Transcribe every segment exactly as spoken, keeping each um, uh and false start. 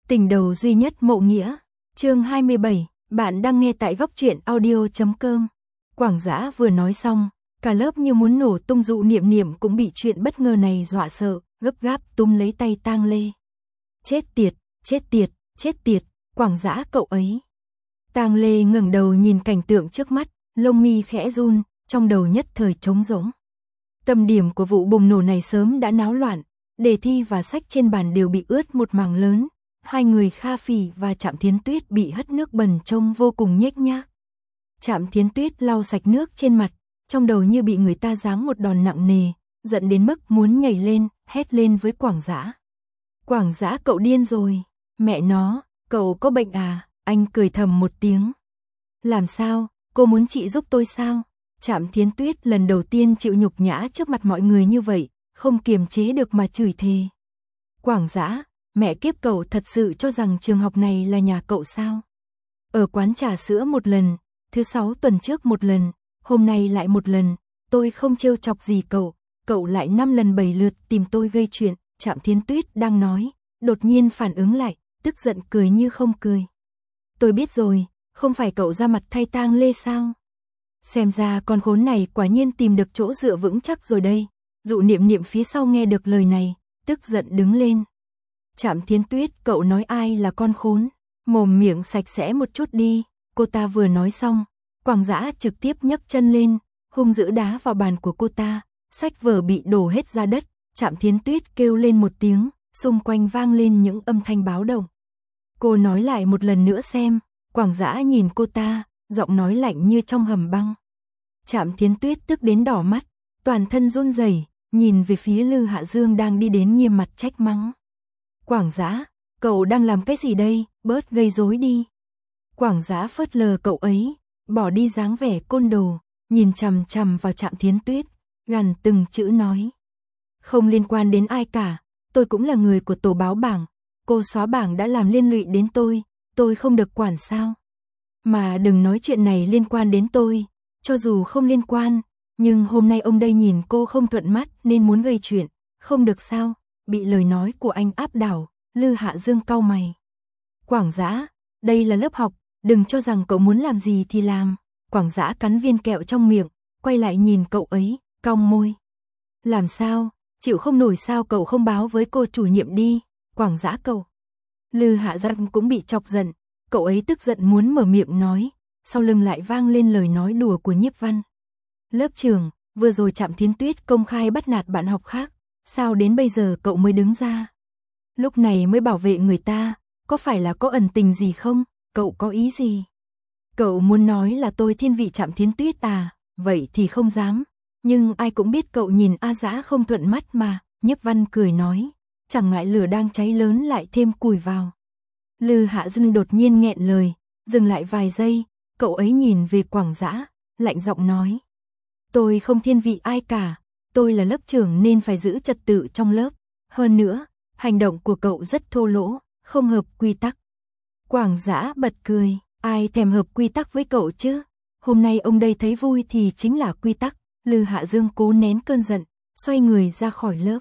Tình đầu duy nhất Mộ Nghĩa, chương hai mươi bảy, bạn đang nghe tại góc truyện audio chấm com. Quảng Dã vừa nói xong, cả lớp như muốn nổ tung. Dụ Niệm Niệm cũng bị chuyện bất ngờ này dọa sợ, gấp gáp túm lấy tay Tang Lê. Chết tiệt, chết tiệt, chết tiệt, Quảng Dã cậu ấy. Tang Lê ngẩng đầu nhìn cảnh tượng trước mắt, lông mi khẽ run, trong đầu nhất thời trống rỗng. Tâm điểm của vụ bùng nổ này sớm đã náo loạn, đề thi và sách trên bàn đều bị ướt một mảng lớn. Hai người Kha Phỉ và Trạm Thiến Tuyết bị hất nước bẩn trông vô cùng nhếch nhác. Trạm Thiến Tuyết lau sạch nước trên mặt, trong đầu như bị người ta giáng một đòn nặng nề, giận đến mức muốn nhảy lên, hét lên với Quảng Dã. Quảng Dã cậu điên rồi, mẹ nó, cậu có bệnh à? Anh cười thầm một tiếng. Làm sao, cô muốn chị giúp tôi sao? Trạm Thiến Tuyết lần đầu tiên chịu nhục nhã trước mặt mọi người như vậy, không kiềm chế được mà chửi thề. Quảng Dã, mẹ kiếp, cậu thật sự cho rằng trường học này là nhà cậu sao? Ở quán trà sữa một lần, thứ sáu tuần trước một lần, hôm nay lại một lần, tôi không trêu chọc gì cậu, cậu lại năm lần bảy lượt tìm tôi gây chuyện. Trạm Thiến Tuyết đang nói, đột nhiên phản ứng lại, tức giận cười như không cười. Tôi biết rồi, không phải cậu ra mặt thay Tang Lê sao? Xem ra con khốn này quả nhiên tìm được chỗ dựa vững chắc rồi đây. Dụ Niệm Niệm phía sau nghe được lời này, tức giận đứng lên. Trạm Thiến Tuyết, cậu nói ai là con khốn? Mồm miệng sạch sẽ một chút đi. Cô ta vừa nói xong, Quảng Dã trực tiếp nhấc chân lên, hung dữ đá vào bàn của cô ta, sách vở bị đổ hết ra đất. Trạm Thiến Tuyết kêu lên một tiếng, xung quanh vang lên những âm thanh báo động. Cô nói lại một lần nữa xem. Quảng Dã nhìn cô ta, giọng nói lạnh như trong hầm băng. Trạm Thiến Tuyết tức đến đỏ mắt, toàn thân run rẩy, nhìn về phía Lư Hạ Dương đang đi đến, nghiêm mặt trách mắng. Quảng Dã, cậu đang làm cái gì đây, bớt gây rối đi. Quảng Dã phớt lờ cậu ấy, bỏ đi dáng vẻ côn đồ, nhìn chằm chằm vào Trạm Thiến Tuyết, gằn từng chữ nói. Không liên quan đến ai cả, tôi cũng là người của tổ báo bảng, cô xóa bảng đã làm liên lụy đến tôi, tôi không được quản sao? Mà đừng nói chuyện này liên quan đến tôi, cho dù không liên quan, nhưng hôm nay ông đây nhìn cô không thuận mắt nên muốn gây chuyện, không được sao? Bị lời nói của anh áp đảo, Lư Hạ Dương cau mày. Quảng Dã, đây là lớp học, đừng cho rằng cậu muốn làm gì thì làm. Quảng Dã cắn viên kẹo trong miệng, quay lại nhìn cậu ấy, cong môi. Làm sao, chịu không nổi sao, cậu không báo với cô chủ nhiệm đi. Quảng Dã cậu. Lư Hạ Dương cũng bị chọc giận, cậu ấy tức giận muốn mở miệng nói, sau lưng lại vang lên lời nói đùa của Nhiếp Văn. Lớp trưởng, vừa rồi Trạm Thiến Tuyết công khai bắt nạt bạn học khác, sao đến bây giờ cậu mới đứng ra? Lúc này mới bảo vệ người ta, có phải là có ẩn tình gì không? Cậu có ý gì? Cậu muốn nói là tôi thiên vị Trạm Thiến Tuyết à? Vậy thì không dám, nhưng ai cũng biết cậu nhìn A Dã không thuận mắt mà. Nhiếp Văn cười nói, chẳng ngại lửa đang cháy lớn lại thêm củi vào. Lư Hạ Dương đột nhiên nghẹn lời, dừng lại vài giây, cậu ấy nhìn về Quảng Dã, lạnh giọng nói. Tôi không thiên vị ai cả, tôi là lớp trưởng nên phải giữ trật tự trong lớp. Hơn nữa, hành động của cậu rất thô lỗ, không hợp quy tắc. Quảng Dã bật cười, ai thèm hợp quy tắc với cậu chứ? Hôm nay ông đây thấy vui thì chính là quy tắc. Lư Hạ Dương cố nén cơn giận, xoay người ra khỏi lớp.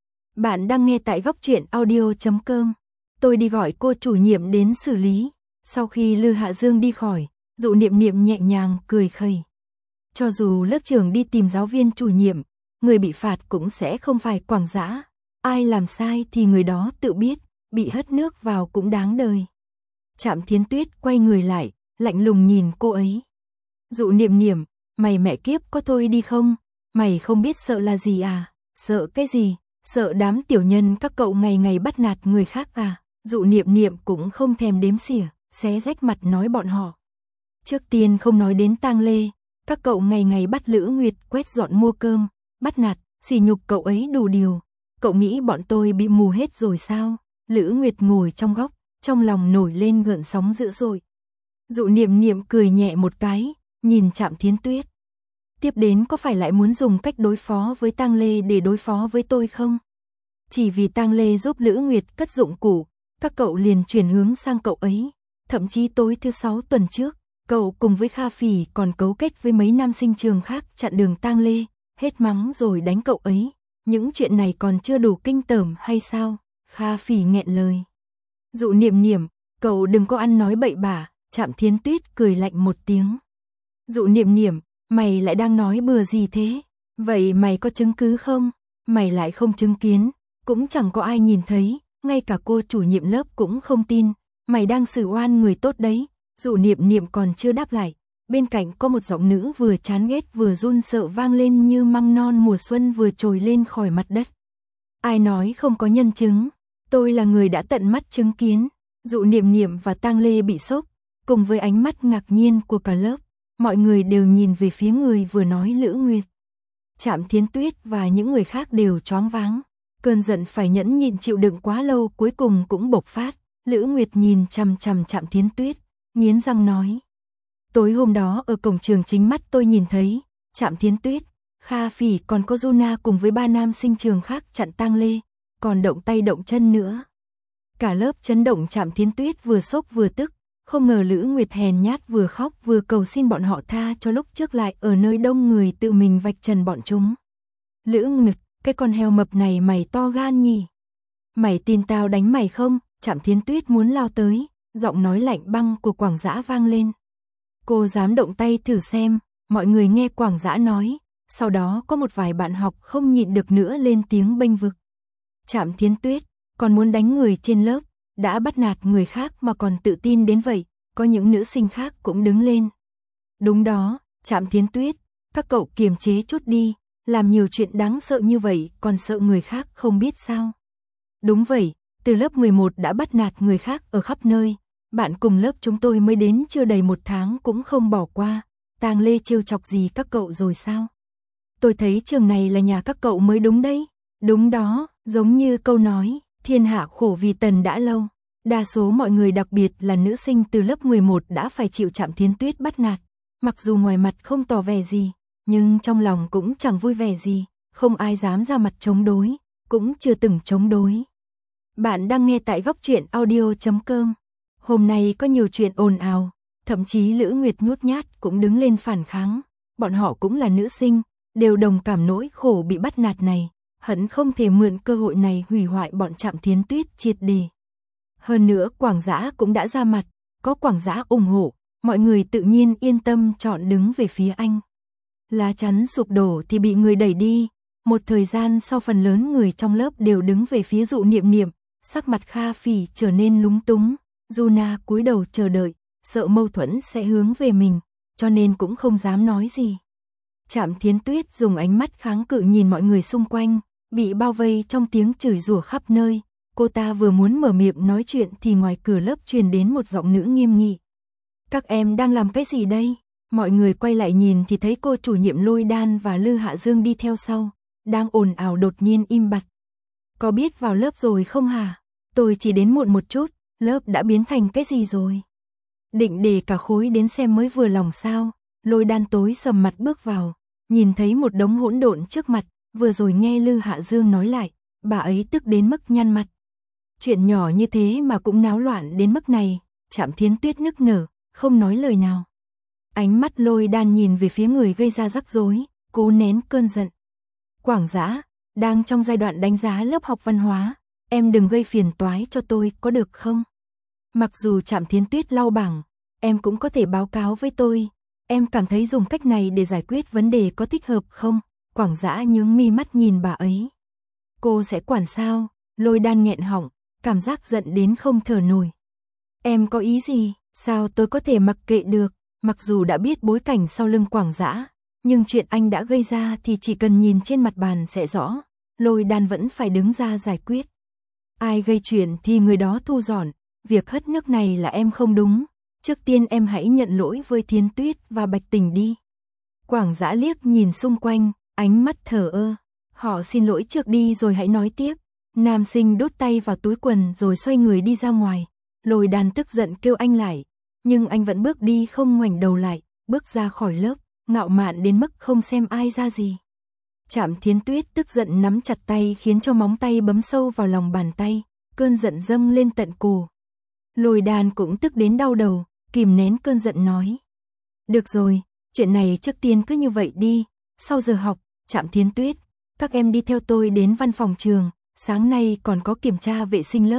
Bạn đang nghe tại góc truyện audio chấm com. Tôi đi gọi cô chủ nhiệm đến xử lý. Sau khi Lư Hạ Dương đi khỏi, Dụ Niệm Niệm nhẹ nhàng cười khẩy. Cho dù lớp trưởng đi tìm giáo viên chủ nhiệm, người bị phạt cũng sẽ không phải Quảng Dã. Ai làm sai thì người đó tự biết, bị hất nước vào cũng đáng đời. Trạm Thiến Tuyết quay người lại, lạnh lùng nhìn cô ấy. Dụ Niệm Niệm, mày mẹ kiếp có thôi đi không? Mày không biết sợ là gì à? Sợ cái gì? Sợ đám tiểu nhân các cậu ngày ngày bắt nạt người khác à? Dụ Niệm Niệm cũng không thèm đếm xỉa, xé rách mặt nói bọn họ. Trước tiên không nói đến Tang Lê, các cậu ngày ngày bắt Lữ Nguyệt quét dọn mua cơm, bắt nạt, sỉ nhục cậu ấy đủ điều. Cậu nghĩ bọn tôi bị mù hết rồi sao? Lữ Nguyệt ngồi trong góc, trong lòng nổi lên gợn sóng dữ dội. Dụ Niệm Niệm cười nhẹ một cái, nhìn Trạm Thiến Tuyết. Tiếp đến có phải lại muốn dùng cách đối phó với Tang Lê để đối phó với tôi không? Chỉ vì Tang Lê giúp Lữ Nguyệt cất dụng cụ, các cậu liền chuyển hướng sang cậu ấy. Thậm chí tối thứ sáu tuần trước, cậu cùng với Kha Phỉ còn cấu kết với mấy nam sinh trường khác chặn đường Tang Lê, hết mắng rồi đánh cậu ấy. Những chuyện này còn chưa đủ kinh tởm hay sao? Kha Phỉ nghẹn lời. Dụ Niệm Niệm, cậu đừng có ăn nói bậy bạ, Trạm Thiến Tuyết cười lạnh một tiếng. Dụ Niệm Niệm, mày lại đang nói bừa gì thế? Vậy mày có chứng cứ không? Mày lại không chứng kiến, cũng chẳng có ai nhìn thấy, ngay cả cô chủ nhiệm lớp cũng không tin, mày đang xử oan người tốt đấy. Dụ Niệm Niệm còn chưa đáp lại, bên cạnh có một giọng nữ vừa chán ghét vừa run sợ vang lên như măng non mùa xuân vừa trồi lên khỏi mặt đất. Ai nói không có nhân chứng, tôi là người đã tận mắt chứng kiến. Dụ Niệm Niệm và Tang Lê bị sốc, cùng với ánh mắt ngạc nhiên của cả lớp, mọi người đều nhìn về phía người vừa nói Lữ Nguyệt. Trạm Thiến Tuyết và những người khác đều choáng váng, cơn giận phải nhẫn nhịn chịu đựng quá lâu cuối cùng cũng bộc phát. Lữ Nguyệt nhìn chằm chằm Trạm Thiến Tuyết, nghiến răng nói: tối hôm đó ở cổng trường chính mắt tôi nhìn thấy, Trạm Thiến Tuyết, Kha Phỉ còn có Juna cùng với ba nam sinh trường khác chặn Tang Lê, còn động tay động chân nữa. Cả lớp chấn động. Trạm Thiến Tuyết vừa sốc vừa tức, không ngờ Lữ Nguyệt hèn nhát vừa khóc vừa cầu xin bọn họ tha cho lúc trước lại ở nơi đông người tự mình vạch trần bọn chúng. Lữ Nguyệt, cái con heo mập này mày to gan nhỉ? Mày tin tao đánh mày không? Trạm Thiến Tuyết muốn lao tới, giọng nói lạnh băng của Quảng Dã vang lên. Cô dám động tay thử xem, mọi người nghe Quảng Dã nói, sau đó có một vài bạn học không nhịn được nữa lên tiếng bênh vực. Trạm Thiến Tuyết, còn muốn đánh người trên lớp, đã bắt nạt người khác mà còn tự tin đến vậy, có những nữ sinh khác cũng đứng lên. Đúng đó, Trạm Thiến Tuyết, các cậu kiềm chế chút đi, làm nhiều chuyện đáng sợ như vậy còn sợ người khác không biết sao. Đúng vậy, từ lớp mười một đã bắt nạt người khác ở khắp nơi, bạn cùng lớp chúng tôi mới đến chưa đầy một tháng cũng không bỏ qua. Tang Lê trêu chọc gì các cậu rồi sao? Tôi thấy trường này là nhà các cậu mới đúng đấy. Đúng đó, giống như câu nói, thiên hạ khổ vì tần đã lâu. Đa số mọi người đặc biệt là nữ sinh từ lớp mười một đã phải chịu Trạm Thiến Tuyết bắt nạt. Mặc dù ngoài mặt không tỏ vẻ gì, nhưng trong lòng cũng chẳng vui vẻ gì, không ai dám ra mặt chống đối, cũng chưa từng chống đối. Bạn đang nghe tại góc truyện audio chấm com. Hôm nay có nhiều chuyện ồn ào, thậm chí Lữ Nguyệt nhút nhát cũng đứng lên phản kháng. Bọn họ cũng là nữ sinh, đều đồng cảm nỗi khổ bị bắt nạt này, hận không thể mượn cơ hội này hủy hoại bọn Trạm Thiến Tuyết triệt để. Hơn nữa Quảng Dã cũng đã ra mặt, có Quảng Dã ủng hộ, mọi người tự nhiên yên tâm chọn đứng về phía anh. Lá chắn sụp đổ thì bị người đẩy đi, một thời gian sau phần lớn người trong lớp đều đứng về phía Dụ Niệm Niệm, sắc mặt Kha Phỉ trở nên lúng túng. Juna cúi đầu chờ đợi, sợ mâu thuẫn sẽ hướng về mình, cho nên cũng không dám nói gì. Trạm Thiến Tuyết dùng ánh mắt kháng cự nhìn mọi người xung quanh, bị bao vây trong tiếng chửi rủa khắp nơi. Cô ta vừa muốn mở miệng nói chuyện thì ngoài cửa lớp truyền đến một giọng nữ nghiêm nghị. Các em đang làm cái gì đây? Mọi người quay lại nhìn thì thấy cô chủ nhiệm Lôi Đan và Lư Hạ Dương đi theo sau, đang ồn ào đột nhiên im bặt. Có biết vào lớp rồi không hả? Tôi chỉ đến muộn một chút, lớp đã biến thành cái gì rồi? Định để cả khối đến xem mới vừa lòng sao? Lôi Đan tối sầm mặt bước vào, nhìn thấy một đống hỗn độn trước mặt, vừa rồi nghe Lư Hạ Dương nói lại, bà ấy tức đến mức nhăn mặt. Chuyện nhỏ như thế mà cũng náo loạn đến mức này. Trạm Thiến Tuyết nức nở, không nói lời nào. Ánh mắt Lôi Đan nhìn về phía người gây ra rắc rối, cố nén cơn giận. Quảng Dã, đang trong giai đoạn đánh giá lớp học văn hóa, em đừng gây phiền toái cho tôi có được không? Mặc dù Trạm Thiến Tuyết lau bảng, em cũng có thể báo cáo với tôi. Em cảm thấy dùng cách này để giải quyết vấn đề có thích hợp không? Quảng Dã nhướng mi mắt nhìn bà ấy. Cô sẽ quản sao? Lôi Đan nghẹn họng, cảm giác giận đến không thở nổi. Em có ý gì? Sao tôi có thể mặc kệ được? Mặc dù đã biết bối cảnh sau lưng Quảng Dã, nhưng chuyện anh đã gây ra thì chỉ cần nhìn trên mặt bàn sẽ rõ. Lôi Đan vẫn phải đứng ra giải quyết. Ai gây chuyện thì người đó thu dọn. Việc hất nước này là em không đúng. Trước tiên em hãy nhận lỗi với Thiến Tuyết và Bạch Tình đi. Quảng Dã liếc nhìn xung quanh, ánh mắt thờ ơ. Họ xin lỗi trước đi rồi hãy nói tiếp. Nam sinh đút tay vào túi quần rồi xoay người đi ra ngoài. Lôi Đan tức giận kêu anh lại, nhưng anh vẫn bước đi không ngoảnh đầu lại, bước ra khỏi lớp, ngạo mạn đến mức không xem ai ra gì. Trạm Thiến Tuyết tức giận nắm chặt tay khiến cho móng tay bấm sâu vào lòng bàn tay, cơn giận dâng lên tận cổ. Lôi Đan cũng tức đến đau đầu, kìm nén cơn giận nói. Được rồi, chuyện này trước tiên cứ như vậy đi, sau giờ học, Trạm Thiến Tuyết, các em đi theo tôi đến văn phòng trường, sáng nay còn có kiểm tra vệ sinh lớp,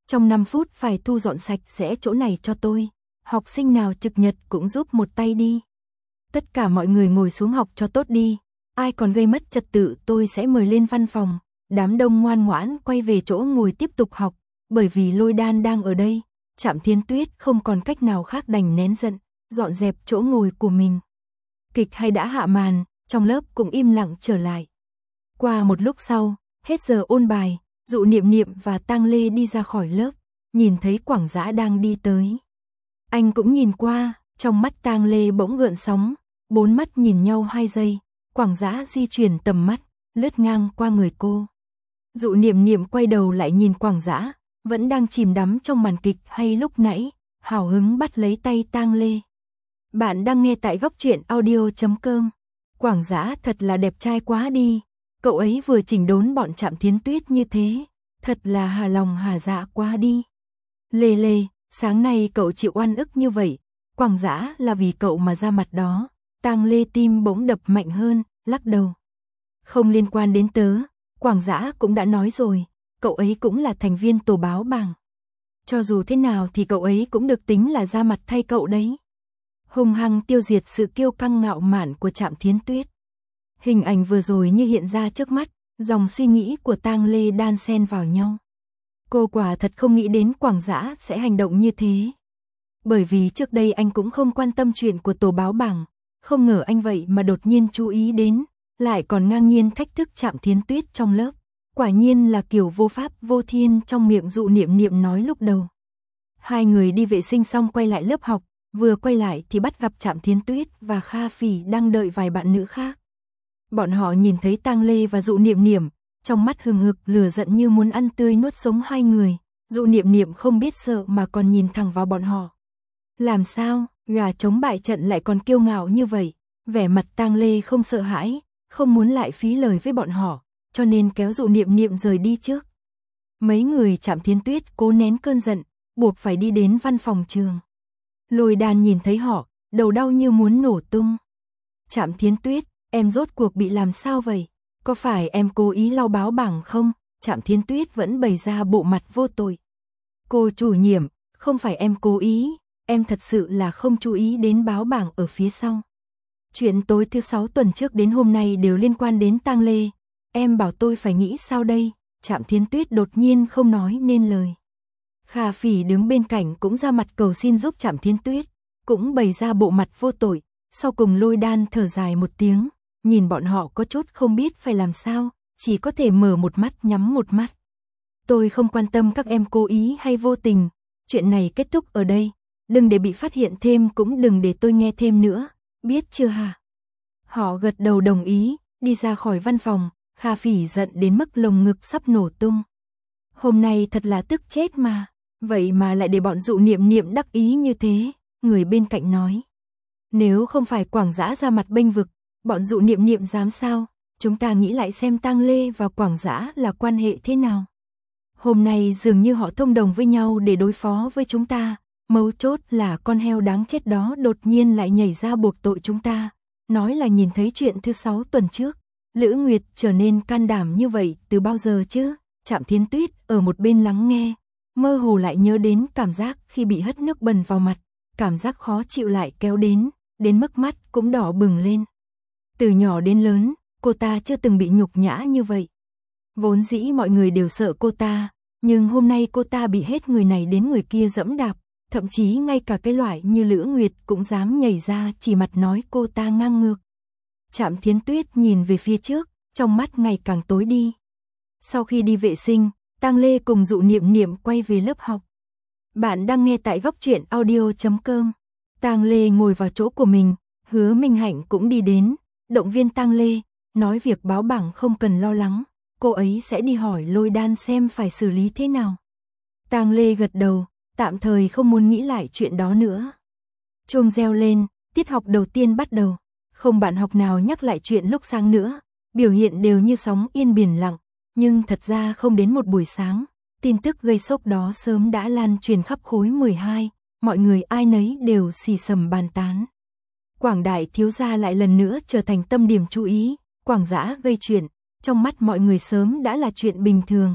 trong năm phút phải thu dọn sạch sẽ chỗ này cho tôi. Học sinh nào trực nhật cũng giúp một tay đi. Tất cả mọi người ngồi xuống học cho tốt đi. Ai còn gây mất trật tự tôi sẽ mời lên văn phòng. Đám đông ngoan ngoãn quay về chỗ ngồi tiếp tục học. Bởi vì Lôi Đan đang ở đây, Trạm Thiến Tuyết không còn cách nào khác đành nén giận, dọn dẹp chỗ ngồi của mình. Kịch hay đã hạ màn, trong lớp cũng im lặng trở lại. Qua một lúc sau, hết giờ ôn bài, Dụ Niệm Niệm và Tang Lê đi ra khỏi lớp, nhìn thấy Quảng Dã đang đi tới. Anh cũng nhìn qua, trong mắt Tang Lê bỗng gợn sóng, bốn mắt nhìn nhau hai giây, Quảng Dã di chuyển tầm mắt, lướt ngang qua người cô. Dụ Niệm Niệm quay đầu lại nhìn Quảng Dã, vẫn đang chìm đắm trong màn kịch hay lúc nãy, hào hứng bắt lấy tay Tang Lê. Bạn đang nghe tại góc truyện audio chấm com. Quảng Dã thật là đẹp trai quá đi, cậu ấy vừa chỉnh đốn bọn Trạm Thiến Tuyết như thế, thật là hà lòng hà dạ quá đi. Lê Lê, sáng nay cậu chịu oan ức như vậy, Quảng Dã là vì cậu mà ra mặt đó. Tang Lê tim bỗng đập mạnh hơn, lắc đầu. Không liên quan đến tớ, Quảng Dã cũng đã nói rồi, cậu ấy cũng là thành viên tổ báo bảng. Cho dù thế nào thì cậu ấy cũng được tính là ra mặt thay cậu đấy. Hung hăng tiêu diệt sự kiêu căng ngạo mạn của Trạm Thiến Tuyết. Hình ảnh vừa rồi như hiện ra trước mắt, dòng suy nghĩ của Tang Lê đan xen vào nhau. Cô quả thật không nghĩ đến Quảng Dã sẽ hành động như thế. Bởi vì trước đây anh cũng không quan tâm chuyện của tổ báo bảng, không ngờ anh vậy mà đột nhiên chú ý đến, lại còn ngang nhiên thách thức Trạm Thiến Tuyết trong lớp. Quả nhiên là kiểu vô pháp vô thiên trong miệng Dụ Niệm Niệm nói lúc đầu. Hai người đi vệ sinh xong quay lại lớp học, vừa quay lại thì bắt gặp Trạm Thiến Tuyết và Kha Phỉ đang đợi vài bạn nữ khác. Bọn họ nhìn thấy Tang Lê và Dụ Niệm Niệm, trong mắt hừng hực lửa giận như muốn ăn tươi nuốt sống hai người. Dụ Niệm Niệm không biết sợ mà còn nhìn thẳng vào bọn họ. Làm sao, gà trống bại trận lại còn kiêu ngạo như vậy? Vẻ mặt Tang Lê không sợ hãi, không muốn lại phí lời với bọn họ, cho nên kéo Dụ Niệm Niệm rời đi trước. Mấy người Trạm Thiến Tuyết cố nén cơn giận, buộc phải đi đến văn phòng trường. Lôi Đan nhìn thấy họ, đầu đau như muốn nổ tung. Trạm Thiến Tuyết, em rốt cuộc bị làm sao vậy? Có phải em cố ý lau báo bảng không? Trạm Thiến Tuyết vẫn bày ra bộ mặt vô tội. Cô chủ nhiệm, không phải em cố ý, em thật sự là không chú ý đến báo bảng ở phía sau. Chuyện tối thứ sáu tuần trước đến hôm nay đều liên quan đến Tang Lê. Em bảo tôi phải nghĩ sao đây? Trạm Thiến Tuyết đột nhiên không nói nên lời. Kha Phỉ đứng bên cạnh cũng ra mặt cầu xin giúp Trạm Thiến Tuyết, cũng bày ra bộ mặt vô tội. Sau cùng Lôi Đan thở dài một tiếng, nhìn bọn họ có chút không biết phải làm sao, chỉ có thể mở một mắt nhắm một mắt. Tôi không quan tâm các em cố ý hay vô tình, chuyện này kết thúc ở đây, đừng để bị phát hiện thêm cũng đừng để tôi nghe thêm nữa, biết chưa hả? Họ gật đầu đồng ý, đi ra khỏi văn phòng. Kha Phỉ giận đến mức lồng ngực sắp nổ tung. Hôm nay thật là tức chết mà, vậy mà lại để bọn Dụ Niệm Niệm đắc ý như thế, người bên cạnh nói. Nếu không phải Quảng Dã ra mặt bênh vực, bọn Dụ Niệm Niệm dám sao? Chúng ta nghĩ lại xem Tang Lê và Quảng Dã là quan hệ thế nào. Hôm nay dường như họ thông đồng với nhau để đối phó với chúng ta, mấu chốt là con heo đáng chết đó đột nhiên lại nhảy ra buộc tội chúng ta, nói là nhìn thấy chuyện thứ sáu tuần trước. Lữ Nguyệt trở nên can đảm như vậy từ bao giờ chứ? Trạm Thiến Tuyết ở một bên lắng nghe, mơ hồ lại nhớ đến cảm giác khi bị hất nước bẩn vào mặt, cảm giác khó chịu lại kéo đến, đến mức mắt cũng đỏ bừng lên. Từ nhỏ đến lớn, cô ta chưa từng bị nhục nhã như vậy. Vốn dĩ mọi người đều sợ cô ta, nhưng hôm nay cô ta bị hết người này đến người kia dẫm đạp, thậm chí ngay cả cái loại như Lữ Nguyệt cũng dám nhảy ra chỉ mặt nói cô ta ngang ngược. Trạm Thiến Tuyết nhìn về phía trước, trong mắt ngày càng tối đi. Sau khi đi vệ sinh, Tang Lê cùng Dụ Niệm Niệm quay về lớp học. Bạn đang nghe tại góc truyện audio chấm com. Tang Lê ngồi vào chỗ của mình, Hứa Minh Hạnh cũng đi đến, động viên Tang Lê, nói việc báo bảng không cần lo lắng, cô ấy sẽ đi hỏi Lôi Đan xem phải xử lý thế nào. Tang Lê gật đầu, tạm thời không muốn nghĩ lại chuyện đó nữa. Chuông reo lên, tiết học đầu tiên bắt đầu. Không bạn học nào nhắc lại chuyện lúc sáng nữa, biểu hiện đều như sóng yên biển lặng, nhưng thật ra không đến một buổi sáng, tin tức gây sốc đó sớm đã lan truyền khắp khối mười hai, mọi người ai nấy đều xì xầm bàn tán. Quảng Đại thiếu gia lại lần nữa trở thành tâm điểm chú ý, Quảng Dã gây chuyện, trong mắt mọi người sớm đã là chuyện bình thường,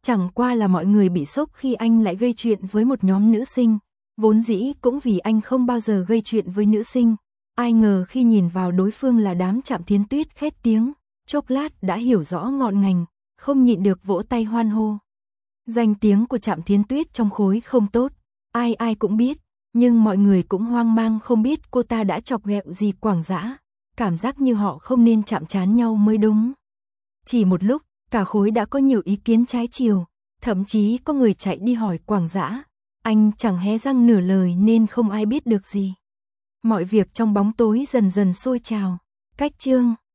Chẳng qua là mọi người bị sốc khi anh lại gây chuyện với một nhóm nữ sinh, vốn dĩ cũng vì anh không bao giờ gây chuyện với nữ sinh. Ai ngờ khi nhìn vào đối phương là đám Trạm Thiến Tuyết khét tiếng, chốc lát đã hiểu rõ ngọn ngành, không nhịn được vỗ tay hoan hô. Danh tiếng của Trạm Thiến Tuyết trong khối không tốt, ai ai cũng biết, nhưng mọi người cũng hoang mang không biết cô ta đã chọc ghẹo gì Quảng Dã, cảm giác như họ không nên chạm trán nhau mới đúng. Chỉ một lúc, cả khối đã có nhiều ý kiến trái chiều, thậm chí có người chạy đi hỏi Quảng Dã, anh chẳng hé răng nửa lời nên không ai biết được gì. Mọi việc trong bóng tối dần dần sôi trào, cách chương